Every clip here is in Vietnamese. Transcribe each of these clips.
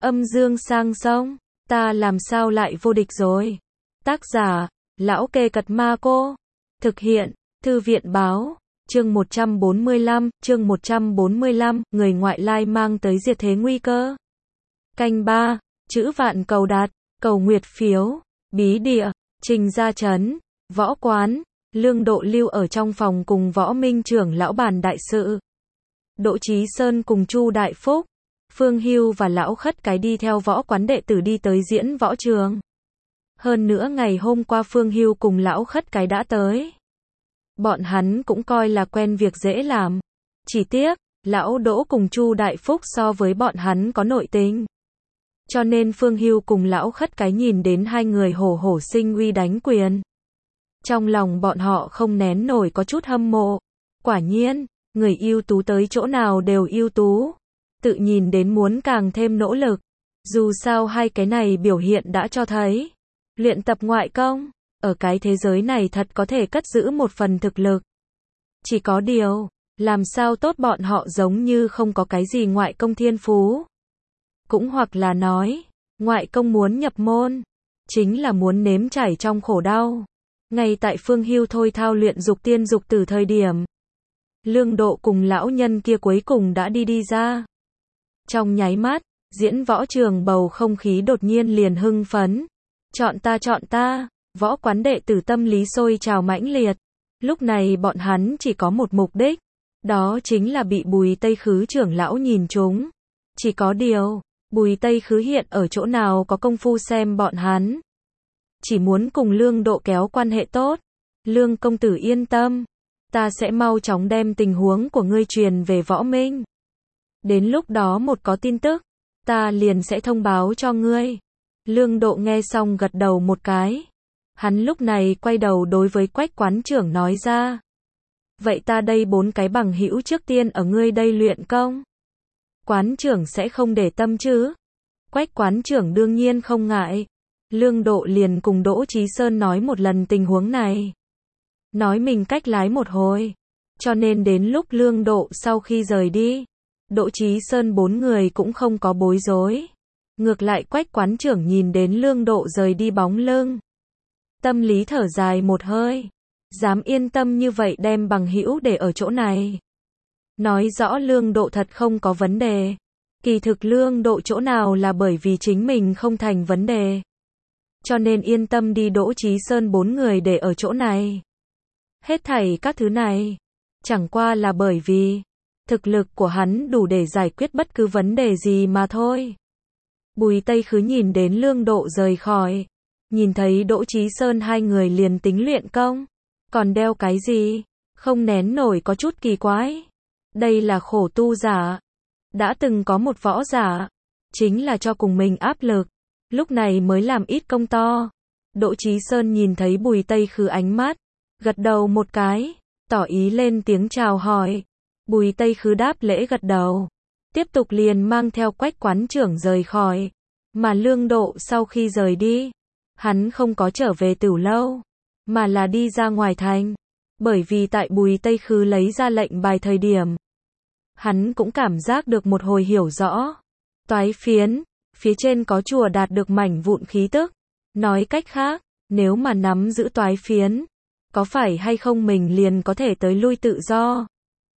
Âm dương sang sông, ta làm sao lại vô địch rồi. Tác giả, Lão Kê Cật Ma Cô. Thực hiện, Thư viện Báo. Chương 145, người ngoại lai mang tới diệt thế nguy cơ. Canh 3, chữ vạn cầu đạt, cầu nguyệt phiếu, bí địa, Trình Gia Trấn, võ quán, Lương Độ lưu ở trong phòng cùng Võ Minh trưởng lão bàn đại sự. Đỗ Chí Sơn cùng Chu Đại Phúc, Phương Hưu và lão Khất Cái đi theo võ quán đệ tử đi tới diễn võ trường. Hơn nữa ngày hôm qua Phương Hưu cùng lão Khất Cái đã tới. Bọn hắn cũng coi là quen việc dễ làm. Chỉ tiếc, lão Đỗ cùng Chu Đại Phúc so với bọn hắn có nội tình. Cho nên Phương Hưu cùng lão Khất Cái nhìn đến hai người hổ hổ sinh uy đánh quyền. Trong lòng bọn họ không nén nổi có chút hâm mộ. Quả nhiên, người ưu tú tới chỗ nào đều ưu tú. Tự nhìn đến muốn càng thêm nỗ lực. Dù sao hai cái này biểu hiện đã cho thấy. Luyện tập ngoại công, ở cái thế giới này thật có thể cất giữ một phần thực lực. Chỉ có điều, làm sao tốt bọn họ giống như không có cái gì ngoại công thiên phú. Cũng hoặc là nói, ngoại công muốn nhập môn, chính là muốn nếm trải trong khổ đau. Ngay tại Phương Hưu thôi thao luyện dục tiên dục tử thời điểm, Lương Độ cùng lão nhân kia cuối cùng đã đi ra. Trong nháy mắt, diễn võ trường bầu không khí đột nhiên liền hưng phấn. Chọn ta, võ quán đệ tử tâm lý sôi trào mãnh liệt. Lúc này bọn hắn chỉ có một mục đích, đó chính là bị Bùi Tây Khứ trưởng lão nhìn trúng. Chỉ có điều, Bùi Tây Khứ hiện ở chỗ nào có công phu xem bọn hắn. Chỉ muốn cùng Lương Độ kéo quan hệ tốt. Lương công tử yên tâm, ta sẽ mau chóng đem tình huống của ngươi truyền về Võ Minh. Đến lúc đó một có tin tức, ta liền sẽ thông báo cho ngươi. Lương Độ nghe xong gật đầu một cái. Hắn lúc này quay đầu đối với Quách quán trưởng nói ra. Vậy ta đây 4 cái bằng hữu trước tiên ở ngươi đây luyện công. Quán trưởng sẽ không để tâm chứ? Quách quán trưởng đương nhiên không ngại. Lương Độ liền cùng Đỗ Chí Sơn nói một lần tình huống này. Nói mình cách lái một hồi. Cho nên đến lúc Lương Độ sau khi rời đi, Đỗ Chí Sơn 4 người cũng không có bối rối. Ngược lại Quách quán trưởng nhìn đến Lương Độ rời đi bóng lưng. Tâm lý thở dài một hơi. Dám yên tâm như vậy đem bằng hữu để ở chỗ này. Nói rõ Lương Độ thật không có vấn đề. Kỳ thực Lương Độ chỗ nào là bởi vì chính mình không thành vấn đề. Cho nên yên tâm đi Đỗ Chí Sơn 4 người để ở chỗ này. Hết thảy các thứ này. Chẳng qua là bởi vì thực lực của hắn đủ để giải quyết bất cứ vấn đề gì mà thôi. Bùi Tây Khứ nhìn đến Lương Độ rời khỏi. Nhìn thấy Đỗ Chí Sơn hai người liền tính luyện công. Còn đeo cái gì? Không nén nổi có chút kỳ quái. Đây là khổ tu giả. Đã từng có một võ giả. Chính là cho cùng mình áp lực. Lúc này mới làm ít công to. Đỗ Chí Sơn nhìn thấy Bùi Tây Khứ ánh mắt. Gật đầu một cái. Tỏ ý lên tiếng chào hỏi. Bùi Tây Khứ đáp lễ gật đầu. Tiếp tục liền mang theo Quách quán trưởng rời khỏi. Mà Lương Độ sau khi rời đi, hắn không có trở về Tửu Lâu, mà là đi ra ngoài thành. Bởi vì tại Bùi Tây Khứ lấy ra lệnh bài thời điểm, hắn cũng cảm giác được một hồi hiểu rõ. Toái phiến, phía trên có chùa đạt được mảnh vụn khí tức. Nói cách khác, nếu mà nắm giữ toái phiến, có phải hay không mình liền có thể tới lui tự do.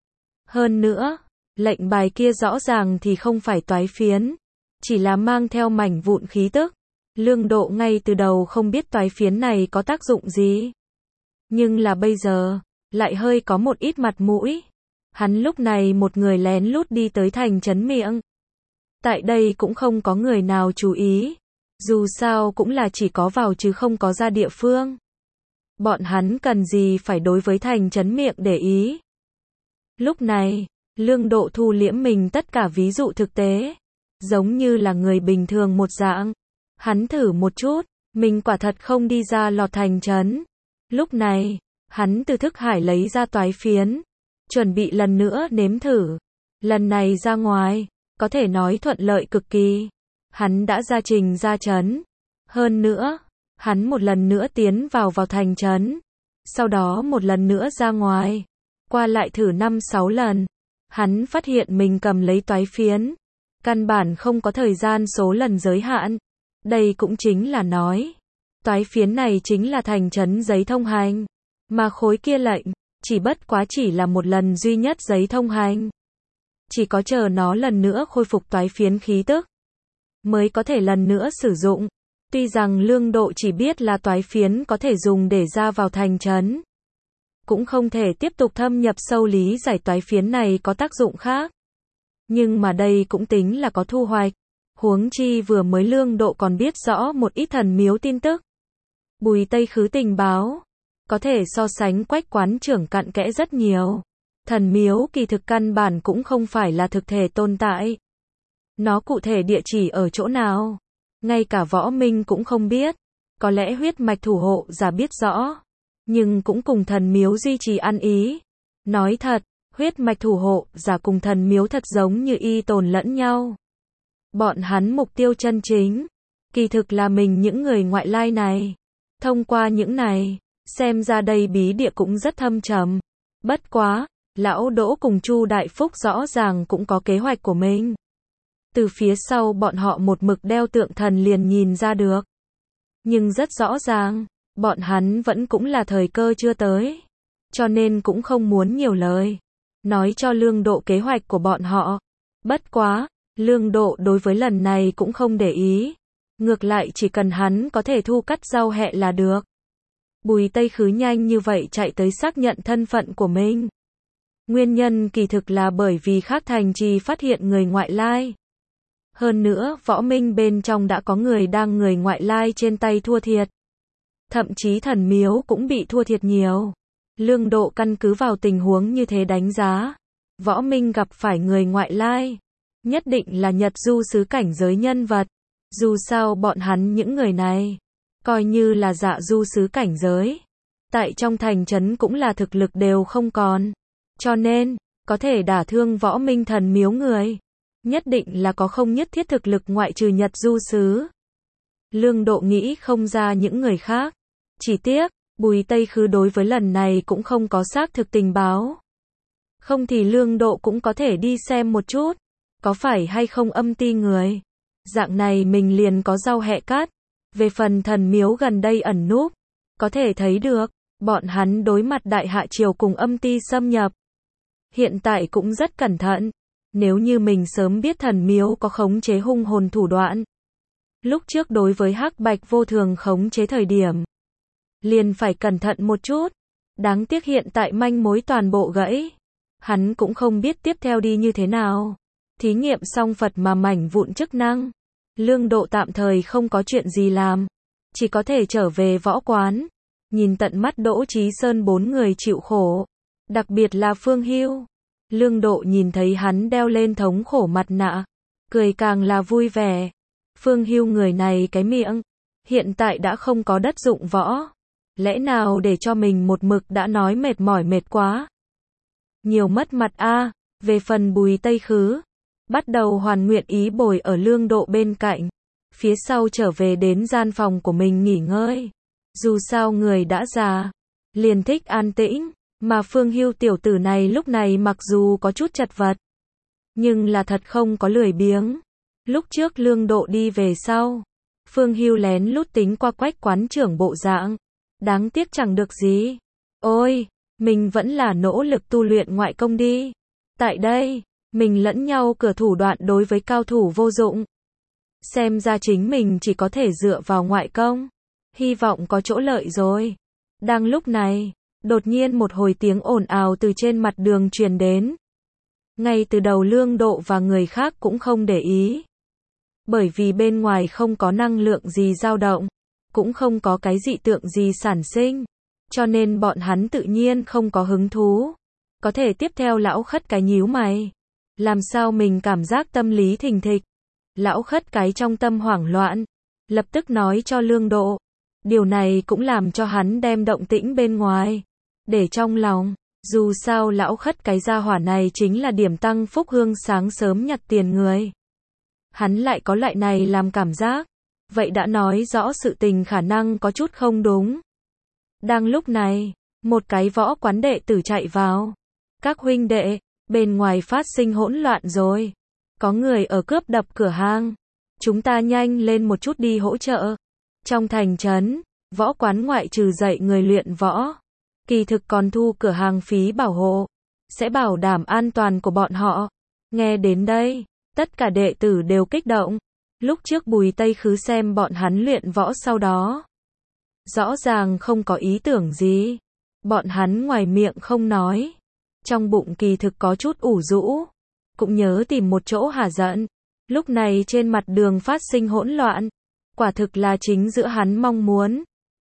Hơn nữa, lệnh bài kia rõ ràng thì không phải toái phiến, chỉ là mang theo mảnh vụn khí tức. Lương Độ ngay từ đầu không biết toái phiến này có tác dụng gì. Nhưng là bây giờ, lại hơi có một ít mặt mũi. Hắn lúc này một người lén lút đi tới thành trấn miệng. Tại đây cũng không có người nào chú ý. Dù sao cũng là chỉ có vào chứ không có ra địa phương. Bọn hắn cần gì phải đối với thành trấn miệng để ý. Lúc này, Lương Độ thu liễm mình tất cả ví dụ thực tế. Giống như là người bình thường một dạng. Hắn thử một chút, mình quả thật không đi ra lọt thành trấn. Lúc này, hắn từ thức hải lấy ra toái phiến. Chuẩn bị lần nữa nếm thử. Lần này ra ngoài, có thể nói thuận lợi cực kỳ. Hắn đã ra Trình Gia Trấn. Hơn nữa, hắn một lần nữa tiến vào thành trấn. Sau đó một lần nữa ra ngoài. Qua lại thử 5-6 lần. Hắn phát hiện mình cầm lấy toái phiến. căn bản không có thời gian số lần giới hạn. Đây cũng chính là nói, toái phiến này chính là thành trấn giấy thông hành, mà khối kia lệnh, chỉ bất quá chỉ là một lần duy nhất giấy thông hành. Chỉ có chờ nó lần nữa khôi phục toái phiến khí tức, mới có thể lần nữa sử dụng. Tuy rằng Lương Độ chỉ biết là toái phiến có thể dùng để ra vào thành trấn, cũng không thể tiếp tục thâm nhập sâu lý giải toái phiến này có tác dụng khác. Nhưng mà đây cũng tính là có thu hoạch. Huống chi vừa mới Lương Độ còn biết rõ một ít thần miếu tin tức. Bùi Tây Khứ tình báo, có thể so sánh Quách quán trưởng cặn kẽ rất nhiều. Thần miếu kỳ thực căn bản cũng không phải là thực thể tồn tại. Nó cụ thể địa chỉ ở chỗ nào, ngay cả Võ Minh cũng không biết. Có lẽ huyết mạch thủ hộ giả biết rõ, nhưng cũng cùng thần miếu duy trì ăn ý. Nói thật, huyết mạch thủ hộ giả cùng thần miếu thật giống như y tồn lẫn nhau. Bọn hắn mục tiêu chân chính, kỳ thực là mình những người ngoại lai này. Thông qua những này, xem ra đây bí địa cũng rất thâm trầm. Bất quá, Lão Đỗ cùng Chu Đại Phúc rõ ràng cũng có kế hoạch của mình. Từ phía sau bọn họ một mực đeo tượng thần liền nhìn ra được. Nhưng rất rõ ràng, bọn hắn vẫn cũng là thời cơ chưa tới. Cho nên cũng không muốn nhiều lời. Nói cho Lương Độ kế hoạch của bọn họ. Bất quá, Lương Độ đối với lần này cũng không để ý. Ngược lại chỉ cần hắn có thể thu cắt rau hẹ là được. Bùi Tây Khứ nhanh như vậy chạy tới xác nhận thân phận của mình. Nguyên nhân kỳ thực là bởi vì khác thành trì phát hiện người ngoại lai. Hơn nữa, Võ Minh bên trong đã có người đang người ngoại lai trên tay thua thiệt. Thậm chí thần miếu cũng bị thua thiệt nhiều. Lương Độ căn cứ vào tình huống như thế đánh giá. Võ Minh gặp phải người ngoại lai, nhất định là Nhật Du sứ cảnh giới nhân vật. Dù sao bọn hắn những người này, coi như là Dạ Du sứ cảnh giới. Tại trong thành trấn cũng là thực lực đều không còn. Cho nên, có thể đả thương Võ Minh thần miếu người. Nhất định là có không nhất thiết thực lực ngoại trừ Nhật Du sứ. Lương Độ nghĩ không ra những người khác. Chỉ tiếc, Bùi Tây Khứ đối với lần này cũng không có xác thực tình báo. Không thì Lương Độ cũng có thể đi xem một chút. Có phải hay không âm ti người. Dạng này mình liền có rau hẹ cát. Về phần thần miếu gần đây ẩn núp, có thể thấy được, bọn hắn đối mặt Đại Hạ Triều cùng âm ti xâm nhập. Hiện tại cũng rất cẩn thận. Nếu như mình sớm biết thần miếu có khống chế hung hồn thủ đoạn. Lúc trước đối với Hắc Bạch vô thường khống chế thời điểm, liền phải cẩn thận một chút. Đáng tiếc hiện tại manh mối toàn bộ gãy. Hắn cũng không biết tiếp theo đi như thế nào. Thí nghiệm xong Phật mà mảnh vụn chức năng. Lương Độ tạm thời không có chuyện gì làm. Chỉ có thể trở về võ quán. Nhìn tận mắt Đỗ Chí Sơn 4 người chịu khổ. Đặc biệt là Phương Hưu. Lương Độ nhìn thấy hắn đeo lên thống khổ mặt nạ. Cười càng là vui vẻ. Phương Hưu người này cái miệng. Hiện tại đã không có đất dụng võ. Lẽ nào để cho mình một mực đã nói mệt mỏi mệt quá. Nhiều mất mặt a. Về phần Bùi Tây Khứ, bắt đầu hoàn nguyện ý bồi ở Lương Độ bên cạnh. Phía sau trở về đến gian phòng của mình nghỉ ngơi. Dù sao người đã già, liền thích an tĩnh. Mà Phương Hưu tiểu tử này lúc này mặc dù có chút chật vật, nhưng là thật không có lười biếng. Lúc trước Lương Độ đi về sau, Phương Hưu lén lút tính qua Quách quán trưởng bộ dạng. Đáng tiếc chẳng được gì. Ôi, mình vẫn là nỗ lực tu luyện ngoại công đi. Tại đây, mình lẫn nhau cửa thủ đoạn đối với cao thủ vô dụng. Xem ra chính mình chỉ có thể dựa vào ngoại công. Hy vọng có chỗ lợi rồi. Đang lúc này, đột nhiên một hồi tiếng ồn ào từ trên mặt đường truyền đến. Ngay từ đầu Lương Độ và người khác cũng không để ý. Bởi vì bên ngoài không có năng lượng gì dao động, cũng không có cái dị tượng gì sản sinh. Cho nên bọn hắn tự nhiên không có hứng thú. Có thể tiếp theo lão khất cái nhíu mày. Làm sao mình cảm giác tâm lý thình thịch. Lão khất cái trong tâm hoảng loạn. Lập tức nói cho Lương Độ. Điều này cũng làm cho hắn đem động tĩnh bên ngoài để trong lòng. Dù sao lão khất cái gia hỏa này chính là điểm tăng phúc hương sáng sớm nhặt tiền người. Hắn lại có loại này làm cảm giác. Vậy đã nói rõ sự tình khả năng có chút không đúng. Đang lúc này, một cái võ quán đệ tử chạy vào. Các huynh đệ, bên ngoài phát sinh hỗn loạn rồi. có người ở cướp đập cửa hàng. Chúng ta nhanh lên một chút đi hỗ trợ. Trong thành trấn, võ quán ngoại trừ dạy người luyện võ, kỳ thực còn thu cửa hàng phí bảo hộ, sẽ bảo đảm an toàn của bọn họ. Nghe đến đây, tất cả đệ tử đều kích động. Lúc trước Bùi Tây Khứ xem bọn hắn luyện võ sau đó, rõ ràng không có ý tưởng gì. Bọn hắn ngoài miệng không nói, trong bụng kỳ thực có chút ủ rũ, cũng nhớ tìm một chỗ hả giận. Lúc này trên mặt đường phát sinh hỗn loạn, quả thực là chính giữa hắn mong muốn.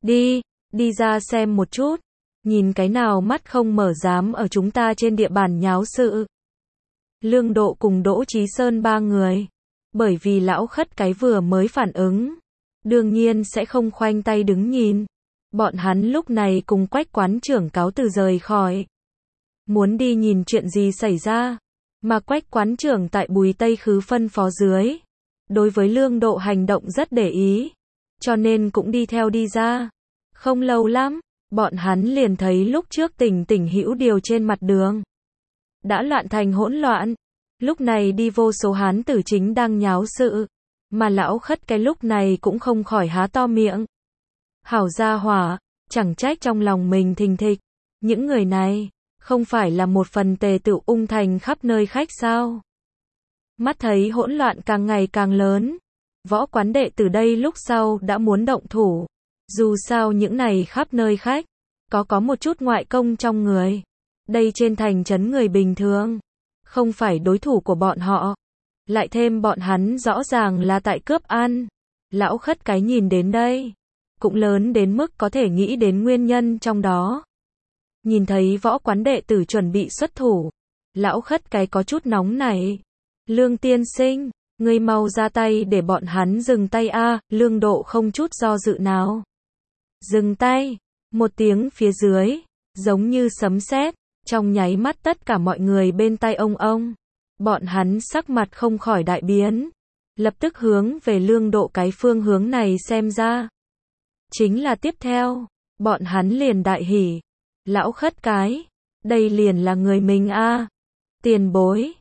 Đi ra xem một chút, nhìn cái nào mắt không mở dám ở chúng ta trên địa bàn nháo sự. Lương Độ cùng Đỗ Chí Sơn ba người, bởi vì lão khất cái vừa mới phản ứng, đương nhiên sẽ không khoanh tay đứng nhìn. Bọn hắn lúc này cùng Quách quán trưởng cáo từ rời khỏi, muốn đi nhìn chuyện gì xảy ra, mà Quách quán trưởng tại Bùi Tây Khứ phân phó dưới, đối với Lương Độ hành động rất để ý, cho nên cũng đi theo đi ra. Không lâu lắm, bọn hắn liền thấy lúc trước Tỉnh Hữu Điều trên mặt đường đã loạn thành hỗn loạn. Lúc này đi vô số hán tử chính đang nháo sự, mà lão khất cái lúc này cũng không khỏi há to miệng. Hảo gia hỏa, chẳng trách trong lòng mình thình thịch, những người này không phải là một phần tề tựu ung thành khắp nơi khách sao? Mắt thấy hỗn loạn càng ngày càng lớn, võ quán đệ từ đây lúc sau đã muốn động thủ. Dù sao những này khắp nơi khách, có một chút ngoại công trong người. Đây trên thành trấn người bình thường, không phải đối thủ của bọn họ. Lại thêm bọn hắn rõ ràng là tại cướp ăn. Lão khất cái nhìn đến đây, cũng lớn đến mức có thể nghĩ đến nguyên nhân trong đó. Nhìn thấy võ quán đệ tử chuẩn bị xuất thủ, lão khất cái có chút nóng nảy. Lương tiên sinh, ngươi mau ra tay để bọn hắn dừng tay a. Lương Độ không chút do dự nào. Dừng tay, một tiếng phía dưới, giống như sấm sét, trong nháy mắt tất cả mọi người bên tai ông. Bọn hắn sắc mặt không khỏi đại biến, lập tức hướng về Lương Độ cái phương hướng này xem ra. Chính là tiếp theo, bọn hắn liền đại hỉ. Lão khất cái, đây liền là người mình a. Tiền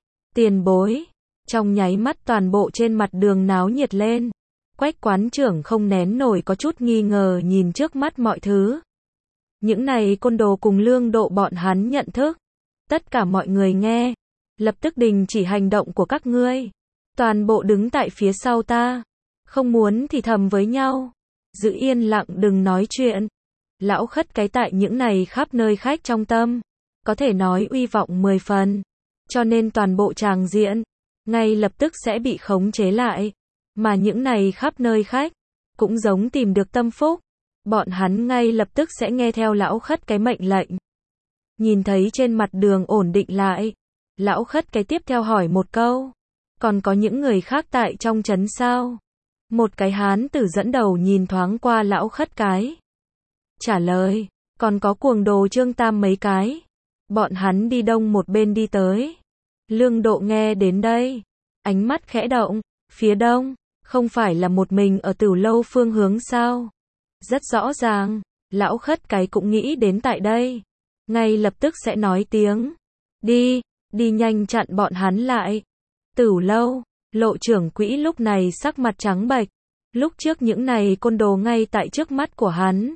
bối. Trong nháy mắt toàn bộ trên mặt đường náo nhiệt lên. Quách quán trưởng không nén nổi có chút nghi ngờ nhìn trước mắt mọi thứ. Những này côn đồ cùng Lương Độ bọn hắn nhận thức. Tất cả mọi người nghe, lập tức đình chỉ hành động của các ngươi. Toàn bộ đứng tại phía sau ta. Không muốn thì thầm với nhau. Giữ yên lặng đừng nói chuyện. Lão khất cái tại những này khắp nơi khách trong tâm, có thể nói uy vọng 10 phần. Cho nên toàn bộ tràng diện, ngay lập tức sẽ bị khống chế lại. Mà những này khắp nơi khách, cũng giống tìm được tâm phúc. Bọn hắn ngay lập tức sẽ nghe theo lão khất cái mệnh lệnh. Nhìn thấy trên mặt đường ổn định lại, lão khất cái tiếp theo hỏi một câu. Còn có những người khác tại trong trấn sao? Một cái hán tử dẫn đầu nhìn thoáng qua lão khất cái. Trả lời, còn có cuồng đồ Trương Tam mấy cái. Bọn hắn đi đông một bên đi tới. Lương Độ nghe đến đây, ánh mắt khẽ động, phía đông, không phải là một mình ở Tửu Lâu phương hướng sao? Rất rõ ràng, lão khất cái cũng nghĩ đến tại đây. Ngay lập tức sẽ nói tiếng. Đi nhanh chặn bọn hắn lại. Tửu Lâu, Lộ trưởng quỹ lúc này sắc mặt trắng bệch. Lúc trước những này côn đồ ngay tại trước mắt của hắn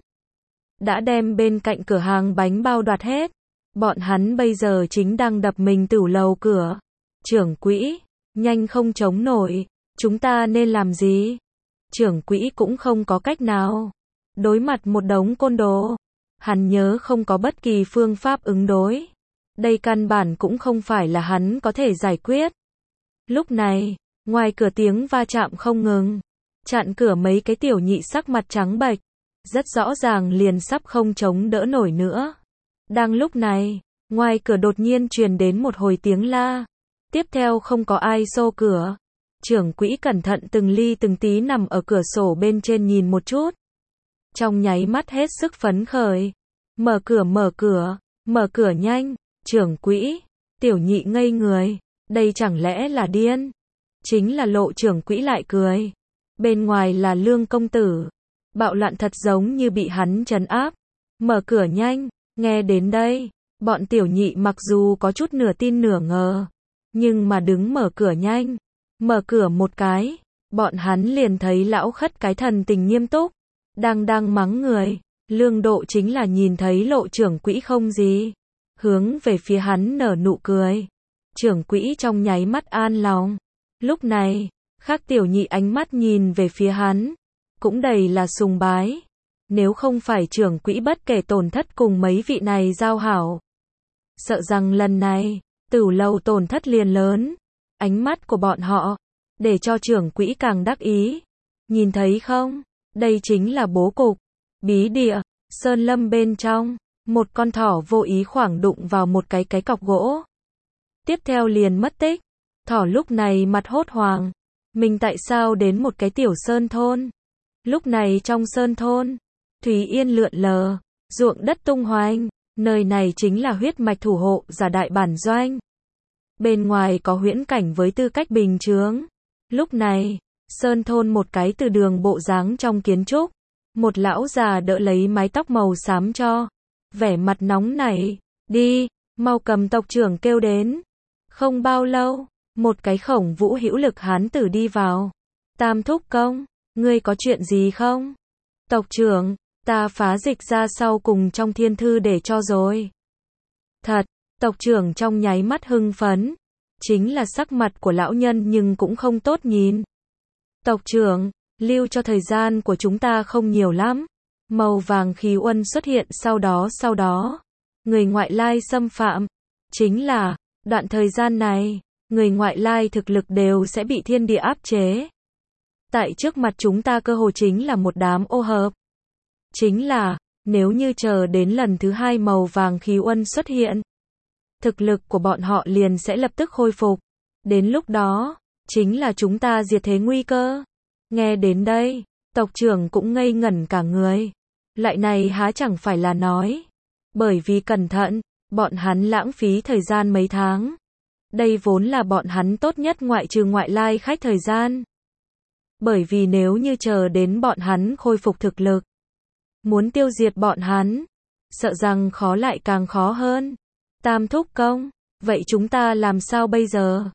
đã đem bên cạnh cửa hàng bánh bao đoạt hết. Bọn hắn bây giờ chính đang đập mình Tửu Lầu cửa. Trưởng quỹ, nhanh không chống nổi, chúng ta nên làm gì? Trưởng quỹ cũng không có cách nào. Đối mặt một đống côn đồ, hắn nhớ không có bất kỳ phương pháp ứng đối. Đây căn bản cũng không phải là hắn có thể giải quyết. Lúc này, ngoài cửa tiếng va chạm không ngừng, chặn cửa mấy cái tiểu nhị sắc mặt trắng bệch, rất rõ ràng liền sắp không chống đỡ nổi nữa. Đang lúc này, ngoài cửa đột nhiên truyền đến một hồi tiếng la. Tiếp theo không có ai xô cửa. Trưởng quỹ cẩn thận từng ly từng tí nằm ở cửa sổ bên trên nhìn một chút. Trong nháy mắt hết sức phấn khởi. Mở cửa nhanh. Trưởng quỹ, tiểu nhị ngây người. Đây chẳng lẽ là điên? Chính là Lộ trưởng quỹ lại cười. Bên ngoài là Lương công tử. Bạo loạn thật giống như bị hắn trấn áp. Mở cửa nhanh. Nghe đến đây, bọn tiểu nhị mặc dù có chút nửa tin nửa ngờ, nhưng mà đứng mở cửa nhanh, Mở cửa một cái, bọn hắn liền thấy lão khất cái thần tình nghiêm túc, đang mắng người. Lương Độ chính là nhìn thấy Lộ trưởng quỹ không gì, hướng về phía hắn nở nụ cười. Trưởng quỹ trong nháy mắt an lòng. Lúc này, Khắc Tiểu Nhị ánh mắt nhìn về phía hắn, cũng đầy là sùng bái. Nếu không phải trưởng quỹ bất kể tổn thất cùng mấy vị này giao hảo, sợ rằng lần này, Tửu Lầu tổn thất liền lớn. Ánh mắt của bọn họ, để cho trưởng quỹ càng đắc ý. Nhìn thấy không? Đây chính là bố cục. Bí địa, sơn lâm bên trong, một con thỏ vô ý khoảng đụng vào một cái cọc gỗ. Tiếp theo liền mất tích. Thỏ lúc này mặt hốt hoảng. Mình tại sao đến một cái tiểu sơn thôn? Lúc này trong sơn thôn, thủy yên lượn lờ, ruộng đất tung hoành. Nơi này chính là huyết mạch thủ hộ giả đại bản doanh. Bên ngoài có huyễn cảnh với tư cách bình chướng. Lúc này, sơn thôn một cái từ đường bộ dáng trong kiến trúc. Một lão già đỡ lấy mái tóc màu xám cho. Vẻ mặt nóng nảy. Đi, mau cầm tộc trưởng kêu đến. Không bao lâu, một cái khổng vũ hữu lực hán tử đi vào. Tam thúc công, ngươi có chuyện gì không? Tộc trưởng, ta phá dịch ra sau cùng trong thiên thư để cho rồi. Thật, tộc trưởng trong nháy mắt hưng phấn. Chính là sắc mặt của lão nhân nhưng cũng không tốt nhìn. Tộc trưởng, lưu cho thời gian của chúng ta không nhiều lắm. Màu vàng khí uân xuất hiện sau đó. Người ngoại lai xâm phạm. Chính là, đoạn thời gian này, người ngoại lai thực lực đều sẽ bị thiên địa áp chế. Tại trước mặt chúng ta cơ hồ chính là một đám ô hợp. Chính là, nếu như chờ đến lần thứ hai màu vàng khí uân xuất hiện, thực lực của bọn họ liền sẽ lập tức khôi phục. Đến lúc đó, chính là chúng ta diệt thế nguy cơ. Nghe đến đây, tộc trưởng cũng ngây ngẩn cả người. Lại này há chẳng phải là nói. Bởi vì cẩn thận, bọn hắn lãng phí thời gian mấy tháng. Đây vốn là bọn hắn tốt nhất ngoại trừ ngoại lai khách thời gian. Bởi vì nếu như chờ đến bọn hắn khôi phục thực lực, muốn tiêu diệt bọn hắn, sợ rằng khó lại càng khó hơn. Tam thúc công, vậy chúng ta làm sao bây giờ?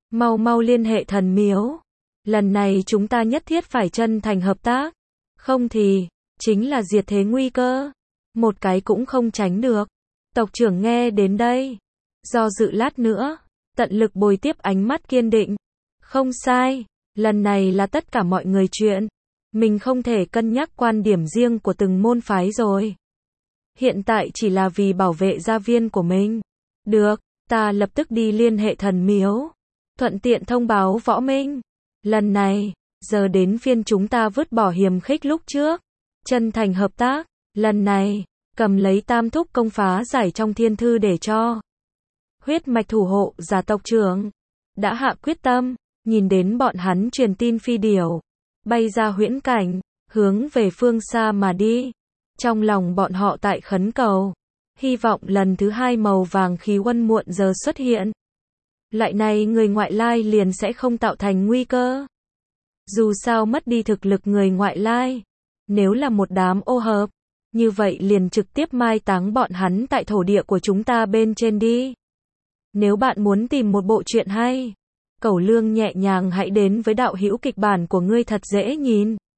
Mau liên hệ thần miếu. Lần này chúng ta nhất thiết phải chân thành hợp tác. Không thì, chính là diệt thế nguy cơ. Một cái cũng không tránh được. Tộc trưởng nghe đến đây. Do dự lát nữa, tận lực bồi tiếp ánh mắt kiên định. Không sai, lần này là tất cả mọi người chuyện. Mình không thể cân nhắc quan điểm riêng của từng môn phái rồi. Hiện tại chỉ là vì bảo vệ gia viên của mình. Được, ta lập tức đi liên hệ thần miếu. Thuận tiện thông báo võ minh. Lần này, giờ đến phiên chúng ta vứt bỏ hiềm khích lúc trước. Chân thành hợp tác, lần này, cầm lấy tam thúc công phá giải trong thiên thư để cho. Huyết mạch thủ hộ giả tộc trưởng. Đã hạ quyết tâm, nhìn đến bọn hắn truyền tin phi điểu. Bay ra huyễn cảnh, hướng về phương xa mà đi. Trong lòng bọn họ tại khấn cầu. Hy vọng lần thứ hai màu vàng khí uân muộn giờ xuất hiện. Lại này người ngoại lai liền sẽ không tạo thành nguy cơ. Dù sao mất đi thực lực người ngoại lai. Nếu là một đám ô hợp, như vậy liền trực tiếp mai táng bọn hắn tại thổ địa của chúng ta bên trên đi. Nếu bạn muốn tìm một bộ truyện hay, Cẩu Lương nhẹ nhàng hãy đến với đạo hữu kịch bản của ngươi thật dễ nhìn.